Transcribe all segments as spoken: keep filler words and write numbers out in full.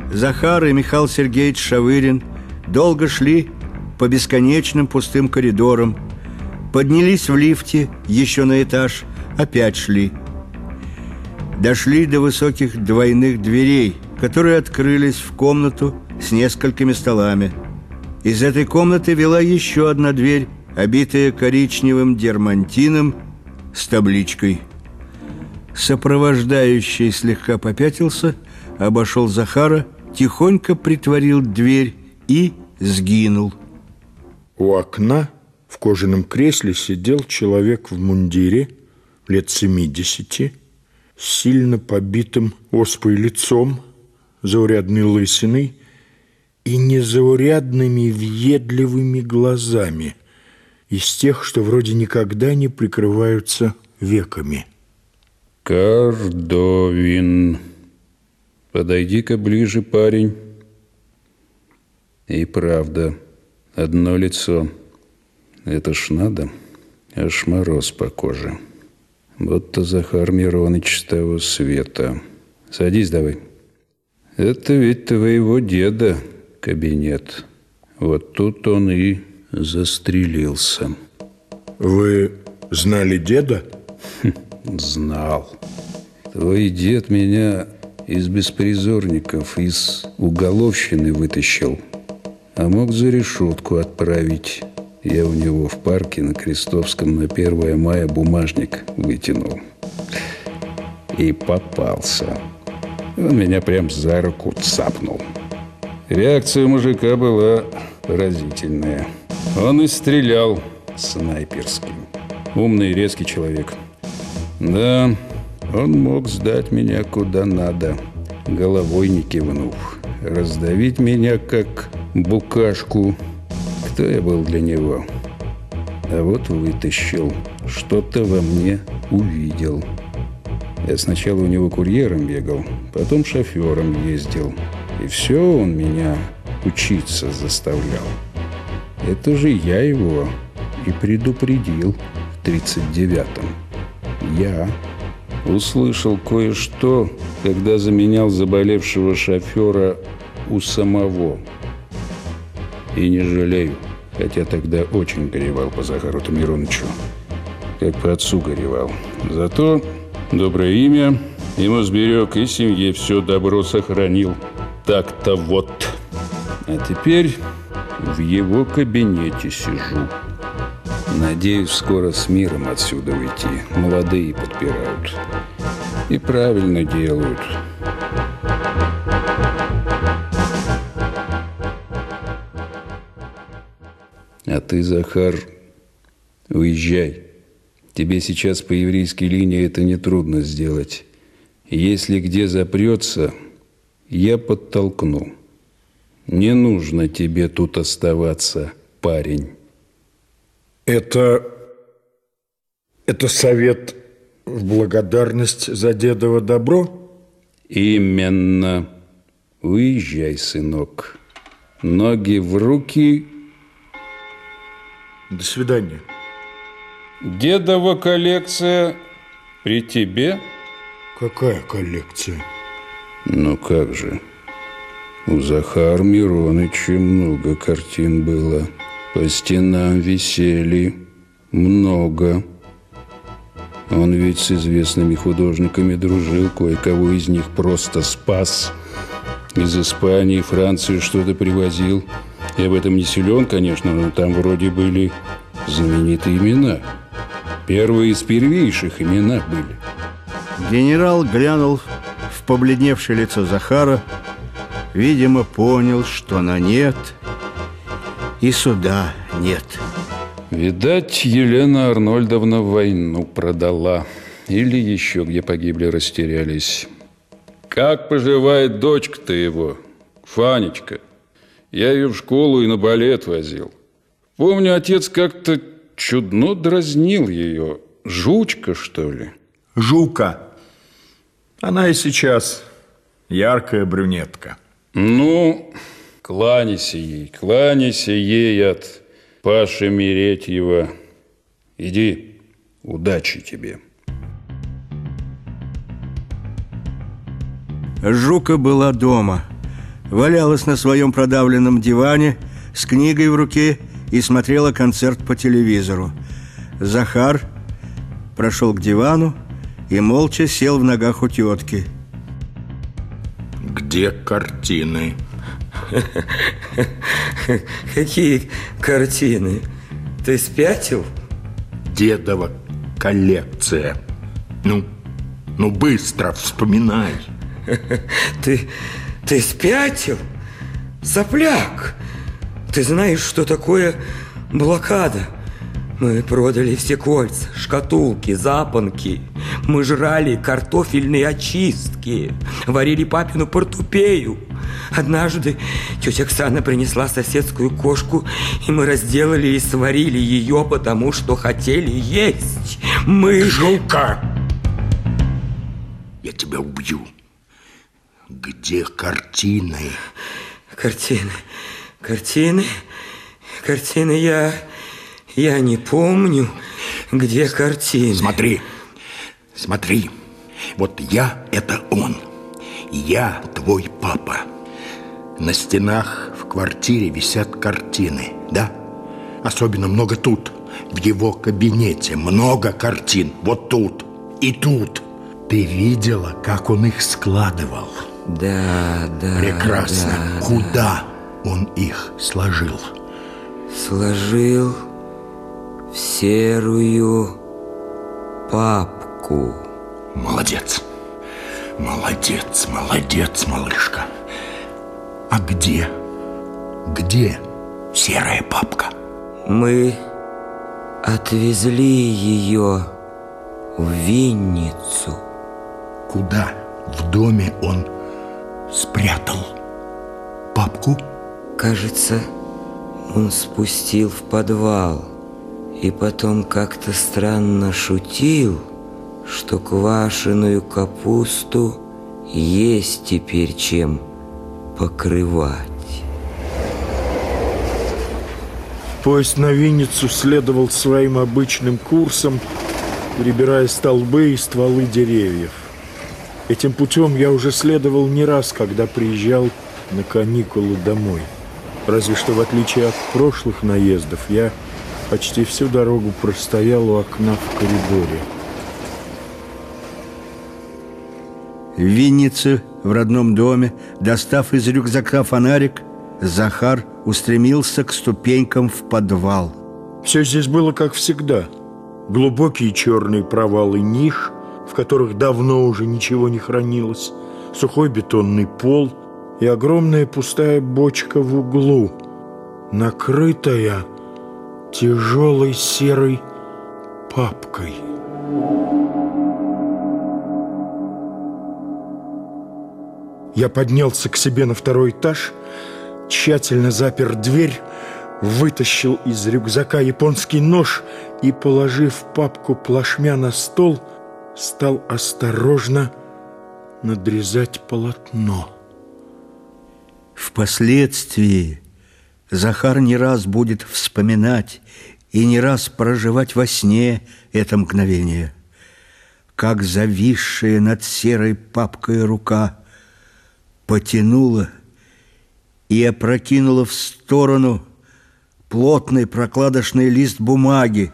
Захар и Михаил Сергеевич Шавырин долго шли по бесконечным пустым коридорам, поднялись в лифте еще на этаж, опять шли. Дошли до высоких двойных дверей, которые открылись в комнату с несколькими столами. Из этой комнаты вела еще одна дверь, обитая коричневым дермантином с табличкой. Сопровождающий слегка попятился, обошел Захара, тихонько притворил дверь и сгинул. У окна в кожаном кресле сидел человек в мундире лет семидесяти, с сильно побитым оспой лицом, заурядной лысиной и незаурядными въедливыми глазами, из тех, что вроде никогда не прикрываются веками. Кордовин, подойди-ка ближе, парень. И правда, одно лицо. Это ж надо, аж мороз по коже. Будто Захар Мироныч с того света. Садись давай. Это ведь твоего деда кабинет. Вот тут он и застрелился. Вы знали деда? Хм, знал. Твой дед меня из беспризорников, из уголовщины вытащил, а мог за решетку отправить. Я у него в парке на Крестовском на первое мая бумажник вытянул. И попался. Он меня прям за руку цапнул. Реакция мужика была поразительная. Он и стрелял снайперски. Умный, резкий человек. Да, он мог сдать меня куда надо, головой не кивнув. Раздавить меня, как букашку. Кто я был для него? А вот вытащил. Что-то во мне увидел. Я сначала у него курьером бегал, потом шофером ездил. И все он меня учиться заставлял. Это же я его и предупредил в тридцать девятом. Я услышал кое-что, когда заменял заболевшего шофера у самого. И не жалею, хотя тогда очень горевал по Захару-то Миронычу, как по отцу горевал. Зато доброе имя ему сберег и семье все добро сохранил. Так-то вот. А теперь в его кабинете сижу. Надеюсь, скоро с миром отсюда уйти. Молодые подпирают. И правильно делают. А ты, Захар, уезжай. Тебе сейчас по еврейской линии это нетрудно сделать. Если где запрется, я подтолкну. Не нужно тебе тут оставаться, парень. Это... это совет в благодарность за дедово добро? Именно. Уезжай, сынок. Ноги в руки. До свидания. Дедова коллекция при тебе? Какая коллекция? Ну как же. У Захара Мироныча много картин было. По стенам висели. Много. Он ведь с известными художниками дружил. Кое-кого из них просто спас. Из Испании, Франции что-то привозил. Я в этом не силен, конечно, но там вроде были знаменитые имена. Первые из первейших имена были. Генерал глянул в побледневшее лицо Захара, видимо, понял, что на нет и суда нет. Видать, Елена Арнольдовна войну продала. Или еще где погибли, растерялись. Как поживает дочка-то его, Фанечка? Я ее в школу и на балет возил. Помню, отец как-то чудно дразнил ее. Жучка, что ли? Жука. Она и сейчас яркая брюнетка. Ну, кланяйся ей, кланяйся ей от Паши Меретьева. Иди, удачи тебе. Жука была дома. валялась на своем продавленном диване с книгой в руке и смотрела концерт по телевизору. Захар прошел к дивану и молча сел в ногах у тетки. Где картины? Какие картины? Ты спятил? Дедова коллекция. Ну, ну быстро вспоминай. Ты, ты спятил? Сопляк! Ты знаешь, что такое блокада? Мы продали все кольца, шкатулки, запонки. Мы жрали картофельные очистки, варили папину портупею. Однажды тетя Оксана принесла соседскую кошку, и мы разделали и сварили ее, потому что хотели есть. Мы... Жука! Я тебя убью. Где картины? Картины, картины, картины я... Я не помню, где картины. Смотри, смотри. Вот я – это он. Я твой папа. На стенах в квартире висят картины, да? Особенно много тут, в его кабинете. Много картин. Вот тут и тут. Ты видела, как он их складывал? Да, да. Прекрасно. Да, Куда да. он их сложил? Сложил в серую папку. Молодец. Молодец, молодец, малышка. А где? Где серая папка? Мы отвезли ее в Винницу. Куда в доме он спрятал папку? Кажется, он спустил в подвал и потом как-то странно шутил, что квашеную капусту есть теперь чем покрывать. Поезд на Винницу следовал своим обычным курсом, перебирая столбы и стволы деревьев. Этим путем я уже следовал не раз, когда приезжал на каникулы домой. Разве что, в отличие от прошлых наездов, я почти всю дорогу простоял у окна в коридоре. В Виннице, в родном доме, достав из рюкзака фонарик, Захар устремился к ступенькам в подвал. Все здесь было как всегда. Глубокие черные провалы ниш, в которых давно уже ничего не хранилось, сухой бетонный пол и огромная пустая бочка в углу, накрытая тяжелой серой папкой. Я поднялся к себе на второй этаж, тщательно запер дверь, вытащил из рюкзака японский нож и, положив папку плашмя на стол, стал осторожно надрезать полотно. Впоследствии Захар не раз будет вспоминать и не раз проживать во сне это мгновение, как зависшая над серой папкой рука потянула и опрокинула в сторону плотный прокладочный лист бумаги.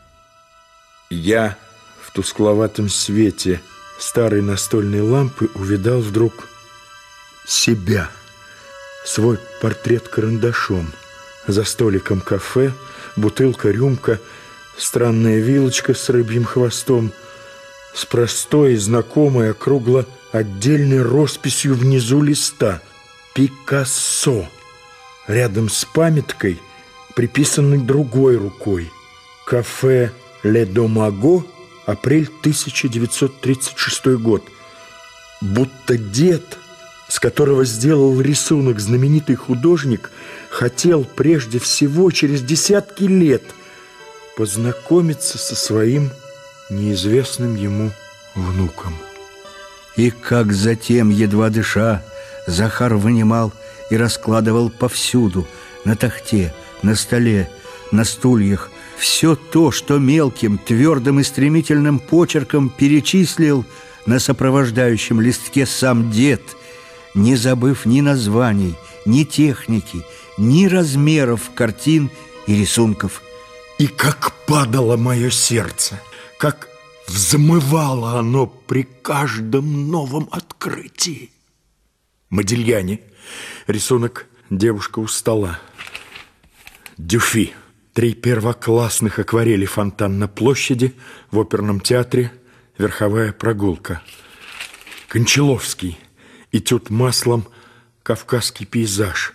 Я в тускловатом свете старой настольной лампы увидал вдруг себя, свой портрет карандашом. За столиком кафе бутылка, рюмка, странная вилочка с рыбьим хвостом, с простой и знакомой округло отдельной росписью внизу листа «Пикассо», рядом с памяткой, приписанной другой рукой. Кафе «Ле Домаго», апрель тысяча девятьсот тридцать шестой год. Будто дед, с которого сделал рисунок знаменитый художник, хотел прежде всего через десятки лет познакомиться со своим неизвестным ему внуком. И как затем, едва дыша, Захар вынимал и раскладывал повсюду, на тахте, на столе, на стульях, все то, что мелким, твердым и стремительным почерком перечислил на сопровождающем листке сам дед, не забыв ни названий, ни техники, ни размеров картин и рисунков. И как падало мое сердце, как взмывало оно при каждом новом открытии. Модильяне, рисунок «Девушка у стола». Дюфи, три первоклассных акварели «Фонтан на площади», в оперном театре «Верховая прогулка». Кончаловский, этюд маслом «Кавказский пейзаж».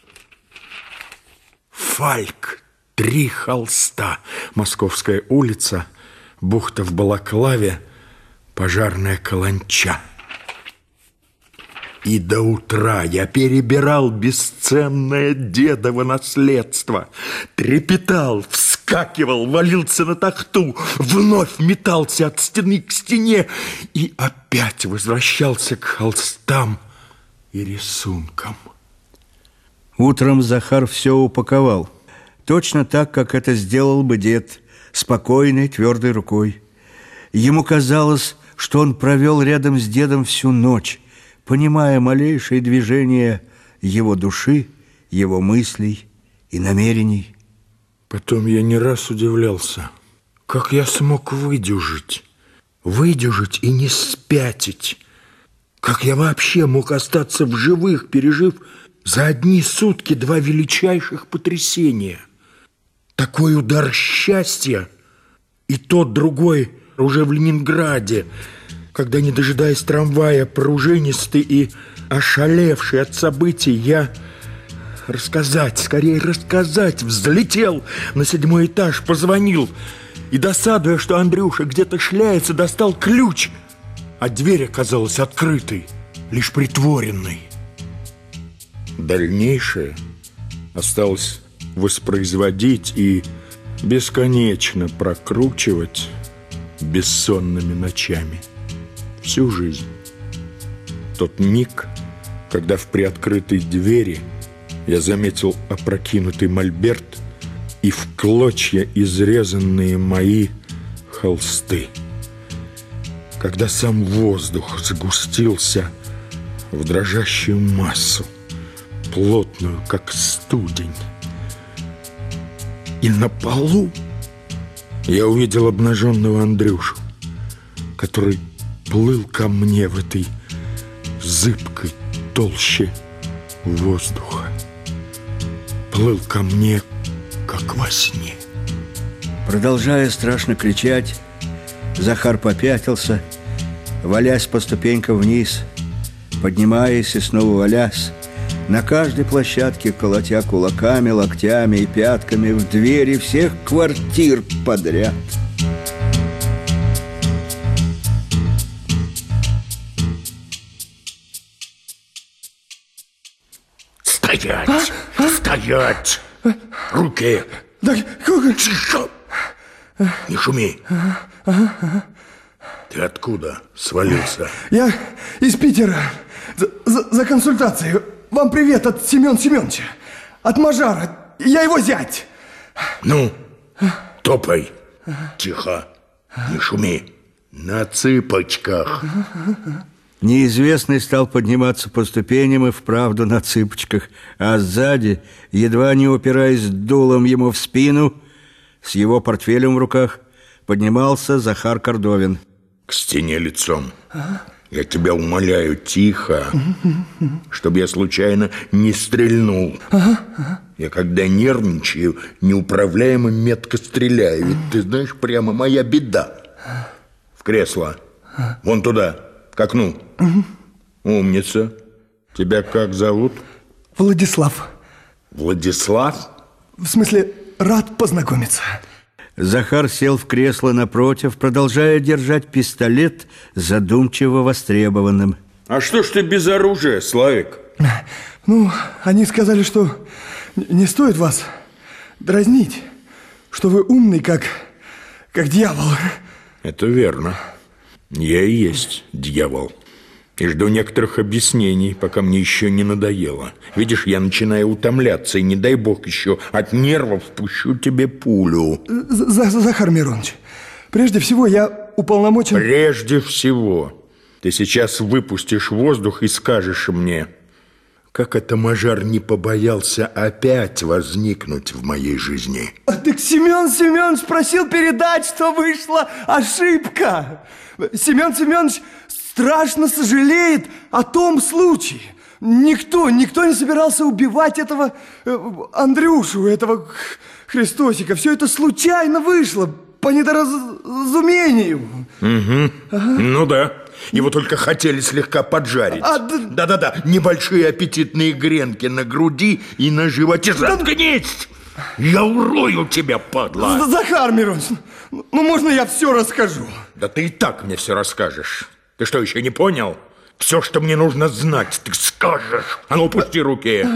Фальк, три холста, Московская улица, бухта в Балаклаве, пожарная каланча. И до утра я перебирал бесценное дедово наследство, трепетал, вскакивал, валился на тахту, вновь метался от стены к стене и опять возвращался к холстам и рисункам. Утром Захар все упаковал, точно так, как это сделал бы дед, спокойной, твердой рукой. Ему казалось, что он провел рядом с дедом всю ночь, понимая малейшие движения его души, его мыслей и намерений. Потом я не раз удивлялся, как я смог выдержать, выдержать и не спятить, как я вообще мог остаться в живых, пережив за одни сутки два величайших потрясения. Такой удар счастья и тот другой уже в Ленинграде, когда, не дожидаясь трамвая, пружинистый и ошалевший от событий, я рассказать, скорее рассказать, взлетел на седьмой этаж, позвонил и, досадуя, что Андрюша где-то шляется, достал ключ, а дверь оказалась открытой, лишь притворенной. Дальнейшее осталось воспроизводить и бесконечно прокручивать бессонными ночами. Всю жизнь. Тот миг, когда в приоткрытой двери я заметил опрокинутый мольберт и в клочья изрезанные мои холсты. Когда сам воздух сгустился в дрожащую массу, плотную, как студень. И на полу я увидел обнаженного Андрюшу, который плыл ко мне в этой зыбкой толще воздуха. Плыл ко мне, как во сне. Продолжая страшно кричать, Захар попятился, валясь по ступенькам вниз, поднимаясь и снова валясь, на каждой площадке колотя кулаками, локтями и пятками в двери всех квартир подряд. Стоять! А? Стоять! Руки! Да, как... Тихо! Не шуми! Ты откуда свалился? Я из Питера. За, за, за консультацией. Вам привет от Семена Семеновича. От Мажара. Я его зять. Ну, топай. Тихо. Не шуми. На цыпочках. Неизвестный стал подниматься по ступеням и вправду на цыпочках, а сзади, едва не упираясь дулом ему в спину, с его портфелем в руках, поднимался Захар Кордовин. К стене лицом. Я тебя умоляю, тихо, чтобы я случайно не стрельнул. Я когда нервничаю, неуправляемо метко стреляю. Ведь ты знаешь, прямо моя беда. В кресло. Вон туда, к окну. Умница. Тебя как зовут? Владислав. Владислав? В смысле, рад познакомиться. Захар сел в кресло напротив, продолжая держать пистолет задумчиво востребованным. А что ж ты без оружия, Славик? Ну, они сказали, что не стоит вас дразнить, что вы умный, как, как дьявол. Это верно. Я и есть дьявол. И жду некоторых объяснений, пока мне еще не надоело. Видишь, я начинаю утомляться, и не дай бог еще от нервов пущу тебе пулю. Захар Миронович, прежде всего я уполномочен... Прежде всего, Ты сейчас выпустишь воздух и скажешь мне, как это Мажар не побоялся опять возникнуть в моей жизни. А так Семен Семенович просил передать, что вышла ошибка. Семен Семенович страшно сожалеет о том случае. Никто, никто не собирался убивать этого э, Андрюшу, этого Христосика. Все это случайно вышло, по недоразумению. Угу. Ага. Ну да. Его только хотели слегка поджарить. А, Да-да-да, небольшие аппетитные гренки на груди и на животе. Заткнись! Я урою тебя, падла! Захар Миронович, ну можно я все расскажу? Да ты и так мне все расскажешь. Ты что, еще не понял? Все, что мне нужно знать, ты скажешь. А ну, упусти руки.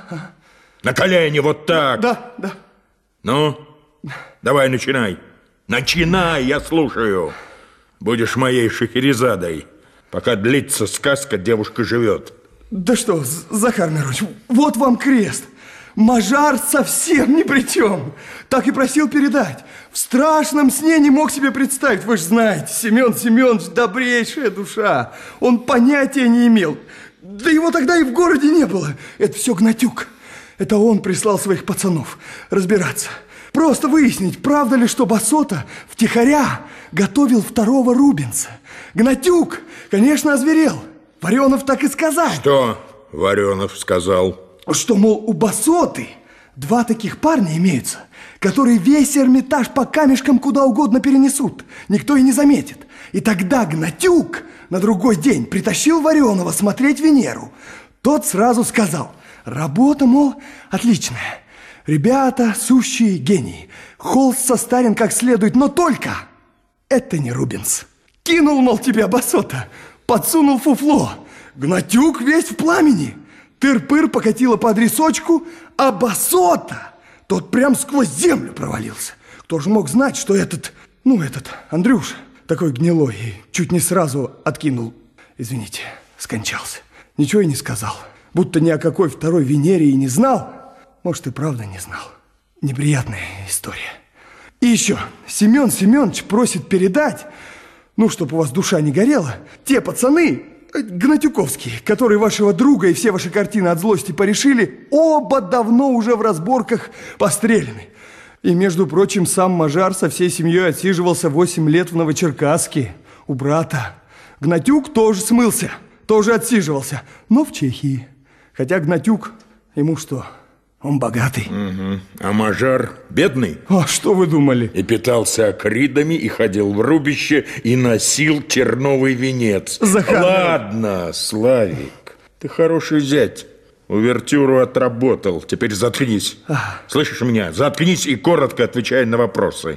На колени, вот так. Да, да. Ну, давай, начинай. Начинай, я слушаю. Будешь моей Шахерезадой. Пока длится сказка, девушка живет. Да что, Захар Миронович, вот вам крест. Мажар совсем ни при чем. Так и просил передать. В страшном сне не мог себе представить. Вы же знаете, Семен Семенович добрейшая душа. Он понятия не имел. Да его тогда и в городе не было. Это все Гнатюк. Это он прислал своих пацанов разбираться. Просто выяснить, правда ли, что Басота втихаря готовил второго Рубенса. Гнатюк, конечно, озверел. Варенов так и сказал. Что Варенов сказал? Что, мол, у Басоты два таких парня имеются, которые весь Эрмитаж по камешкам куда угодно перенесут. Никто и не заметит. И тогда Гнатюк на другой день притащил Варенова смотреть Венеру. Тот сразу сказал: работа, мол, отличная. Ребята сущие гении. Холст состарен как следует, но только это не Рубенс. Кинул, мол, тебя Басота, подсунул фуфло. Гнатюк весь в пламени. Тыр-пыр покатила по адресочку, а Басота, тот прям сквозь землю провалился. Кто же мог знать, что этот, ну этот, Андрюша, такой гнилой, и чуть не сразу откинул, извините, скончался. Ничего и не сказал. Будто ни о какой второй Венере и не знал. Может, и правда не знал. Неприятная история. И еще, Семен Семенович просит передать, ну, чтоб у вас душа не горела, те пацаны гнатюковские, которые вашего друга и все ваши картины от злости порешили, оба давно уже в разборках постреляны. И, между прочим, сам Мажар со всей семьей отсиживался восемь лет в Новочеркасске у брата. Гнатюк тоже смылся, тоже отсиживался, но в Чехии. Хотя Гнатюк, ему что... Он богатый. Угу. А Мажар бедный? А что вы думали? И питался акридами, и ходил в рубище, и носил терновый венец. Захар... Ладно, Славик, ты хороший зять. Увертюру отработал. Теперь заткнись. А... Слышишь меня? Заткнись и коротко отвечай на вопросы.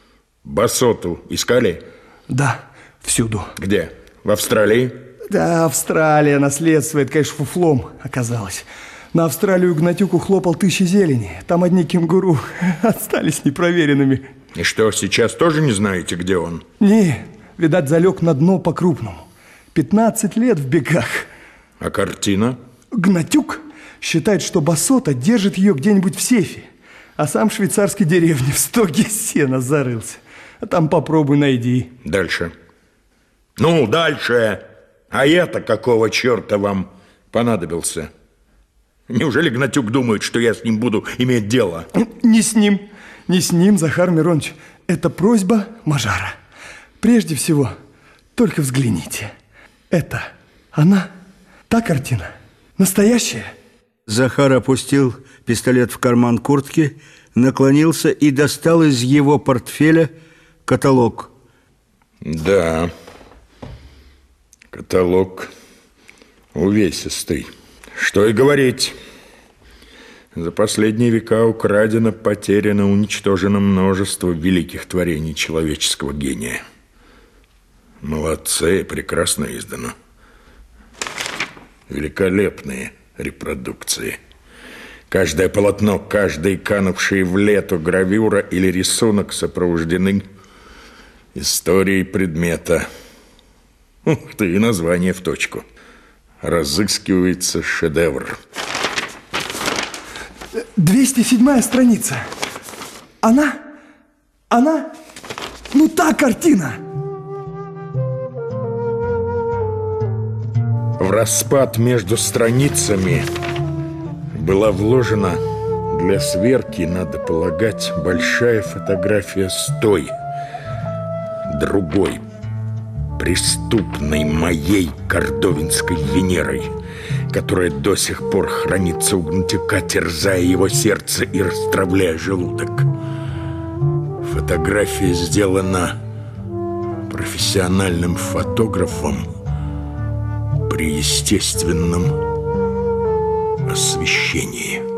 Басоту искали? Да, всюду. Где? В Австралии? Да, Австралия наследствует, конечно, фуфлом оказалось. На Австралию Гнатюк ухлопал тысячи зелени. Там одни кенгуру остались непроверенными. И что, сейчас тоже не знаете, где он? Не, видать, залег на дно по-крупному. Пятнадцать лет в бегах. А картина? Гнатюк считает, что Басота держит ее где-нибудь в сейфе, а сам в швейцарской деревне в стоге сена зарылся. А там попробуй найди. Дальше. Ну, дальше. А я-то какого черта вам понадобился? Неужели Гнатюк думает, что я с ним буду иметь дело? Не с ним, не с ним, Захар Миронович. Это просьба Мажара. Прежде всего, только взгляните. Это она, та картина, настоящая. Захар опустил пистолет в карман куртки, наклонился и достал из его портфеля каталог. Да, каталог увесистый. Что и говорить. За последние века украдено, потеряно, уничтожено множество великих творений человеческого гения. Молодцы, прекрасно издано. Великолепные репродукции. Каждое полотно, каждый канувший в лету гравюра или рисунок сопровождены историей предмета. Ух ты, и название в точку. Разыскивается шедевр. двести седьмая страница. Она? Она? Ну, та картина. В распад между страницами была вложена для сверки, надо полагать, большая фотография с той, другой, преступной моей кордовинской Венерой, которая до сих пор хранится у Гнатюка, терзая его сердце и расстравляя желудок. Фотография сделана профессиональным фотографом при естественном освещении.